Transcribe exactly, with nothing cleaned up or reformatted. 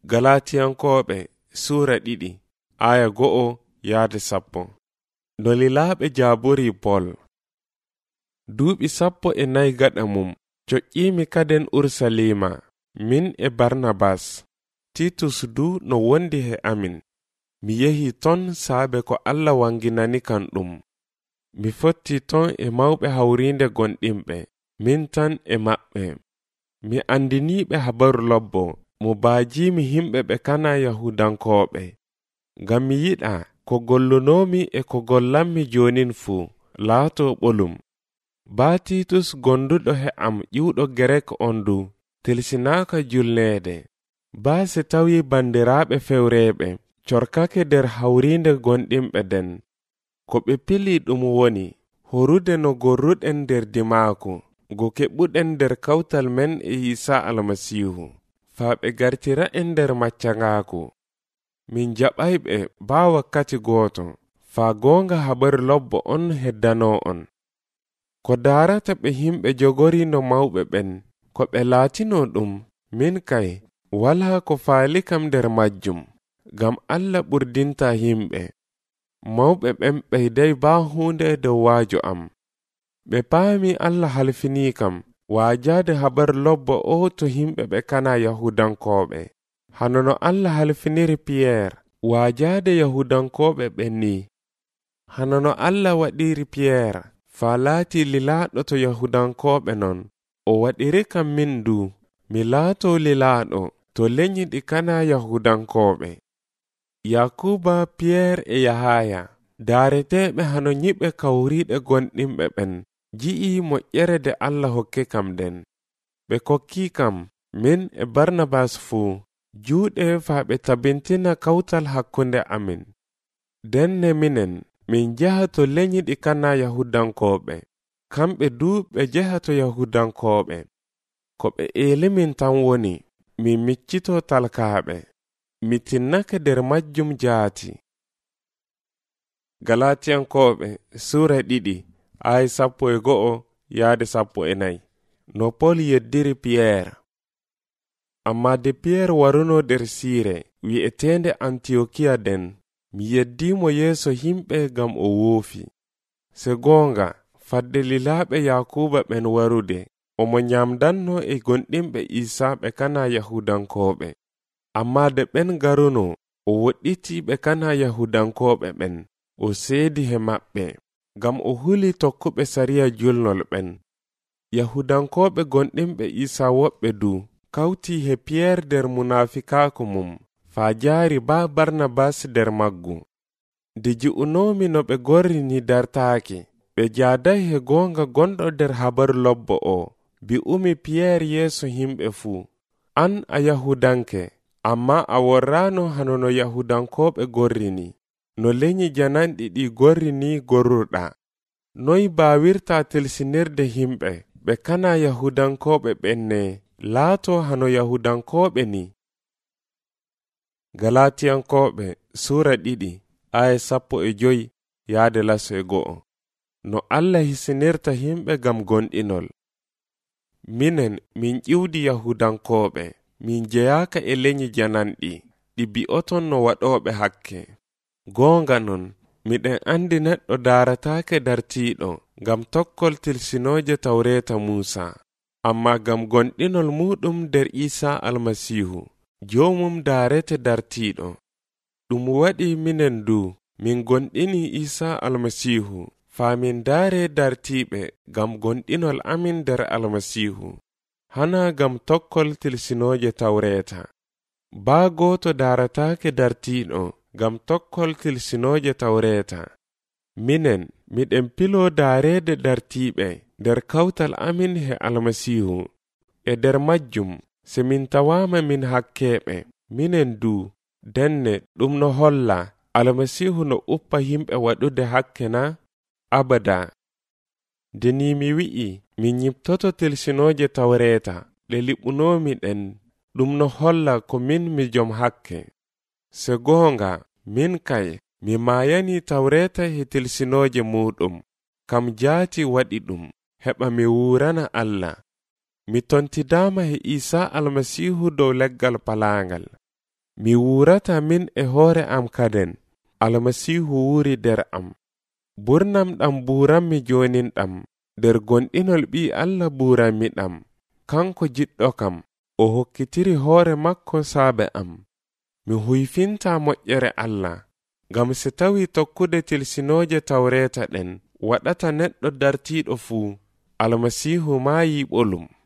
Galatiyankoɓe Sura ɗiɗi aya go'o yaade sappo. Dolilaɓe jaburi Pol. Duuɓi sappo e nayi gaɗa mum coƴƴimi kaden Ursalima, min e Barnabas. Titus du no wondi he amin. Mi yehi ton saabe ko Allah wanginani kan ɗum. Mi fotti ton e mawɓe hawrinde gonɗimɓe, min tan e maɓɓe. Mi andiniɓe habaru lobbo, mo baajimi himɓe ɓe kana Yahudankoɓe. Ngam mi yiɗa ko gollunomi e ko gollanmi jonin fuu laato ɓolum. Baa Titus gonduɗo he am ƴiwɗo Gerek on du, tilsinaaka julneede. Baa se tawi bandiraɓe fewreɓe corkake der hawrinde gonɗimɓe den. Ko ɓe pili ɗum woni horude no gorruɗen der dimaaku, go keɓuɗen der kawtal men e Isa Almasihu, faa ɓe gartira en der maccangaaku. Min jaɓayɓe baa wakkati gooto, faa goonga habaru lobbo on heddano on. Ko daarata ɓe himɓe jogori no mawɓe ɓen, ko ɓe laatino ɗum, min kay walaa ko faali kam der majjum, gam Allah ɓurdinta himɓe. Mawɓe ɓen ɓeyday baa huunde dow waajo am. Ɓe paami Allah halfinii kam waajaade habaru lobbo o to himɓe ɓe kana Yahudankoɓe, hano no Allah halfiniri Piyeer waajaade Yahudankoɓe ɓen ni. Hano no Allah waɗiri Piyeer faa laati lilaaɗo to Yahudankoɓe non, o waɗiri kam min du mi laato lilaaɗo to leñi ɗi kana Yahudankoɓe. Yakuba, Piyeer e Yahaya, daareteɓe hano nyiɓe kawriɗe gonɗimɓe ɓen, ji'i moƴƴere de Allah hokke kam den. Ɓe kokki kam min e Barnabas fuu juuɗe faa ɓe tabintina kawtal hakkunde amin. Denne minen min jaha to leñi ɗi kana Yahudankoɓe, kamɓe du ɓe jaha to Yahudankoɓe. Ko ɓe elimin tan woni min miccito talkaaɓe, mi tinnake der majjum jaati. Galatiyankoɓe Sura ɗiɗi aya sappo e go'o yaade sappo e nayi. No Pol yeddiri Piyeer. Amma de Piyeer waruno der siire wi'etende Antiokiya den, mi yeddimo yeeso himɓe gam o woofi. Se goonga fadde lilaaɓe Yakuba ɓen warude, omo nyamdanno e gonɗimɓe Isa ɓe kana Yahudankoɓe. Amma de ɓen garuno, o woɗɗiti ɓe kana Yahudankoɓe ɓen, o seedi he maɓɓe, gam o huli tokkuɓe sariya julnol ɓen. Yahudankoɓe gonɗimɓe Isa woɓɓe du kawti he Piyeer der munafikaaku mum, faa jaari baa Barnabas der maggu. De ji'unomi no ɓe gorrini dartaaki, ɓe jaaday he goonga gonɗo der habaru lobbo o, bi umi Piyeer yeeso himɓe fuu, an a Yahudanke, amma a worrano hano no Yahudankoɓe gorrini, no leñi jananɗi ɗi gorrini gorruɗa. Noy baawirta telsinirde himɓe ɓe kana Yahudankoɓe ɓenne laato hano Yahudankoɓe ni. Galatiyankoɓe Sura ɗiɗi aya sappo e joyi yaade laso e go'o. No Allah hisinirta himɓe gam gonɗinol. Minen min ƴiwdi Yahudankoɓe, min jeyaaka e leñi jananɗi ɗi bi'oton no waɗoɓe hakke. Goonga non, miɗen andi neɗɗo daarataake dartiiɗo gam tokkol tilsinooje tawreeta Muusa, amma gam gonɗinol muɗum der Isa Almasihu, joomum daarete dartiiɗo. Ɗum waɗi minen du min gonɗini Isa Almasihu, faa min daare dartiiɓe gam gonɗinol amin der Almasihu, hana gam tokkol tilsinooje tawreeta. Baa gooto daarataake dartiiɗo gam tokkol tilsinooje tawreeta. Minen miɗen pilo daareede dartiiɓe der kawtal amin he Almasihu, e der majjum se min tawaama min hakkeeɓe, minen du denne ɗum no holla Almasihu no uppa himɓe waɗude hakke na? Abada. Deni mi wi'i min nyiptoto tilsinooje tawreeta ɗe liɓunomi ɗen, ɗum no holla ko min mi jom hakke. Se goonga min kay mi maayani tawreeta he tilsinooje muɗum, kam jaati waɗi ɗum heɓa mi wuurana Allah. Mi tontidaama he Isa Almasihu dow leggal palaangal. mi wurata min e hoore am kaden, almasiihu wuri nder am. Burnam ɗam buranmi jonin ɗam, nder gonɗinol ɓi Allah buranmi ɗam. Kanko jiɗɗo kam, o hokkitiri hoore makko saabe am. Mi huyfinta moƴƴere Allah, ngam se tawi tokkude tilsinooje tawreeta ɗen waɗata neɗɗo dartiiɗo fuu, almasiihu maayi ɓolum.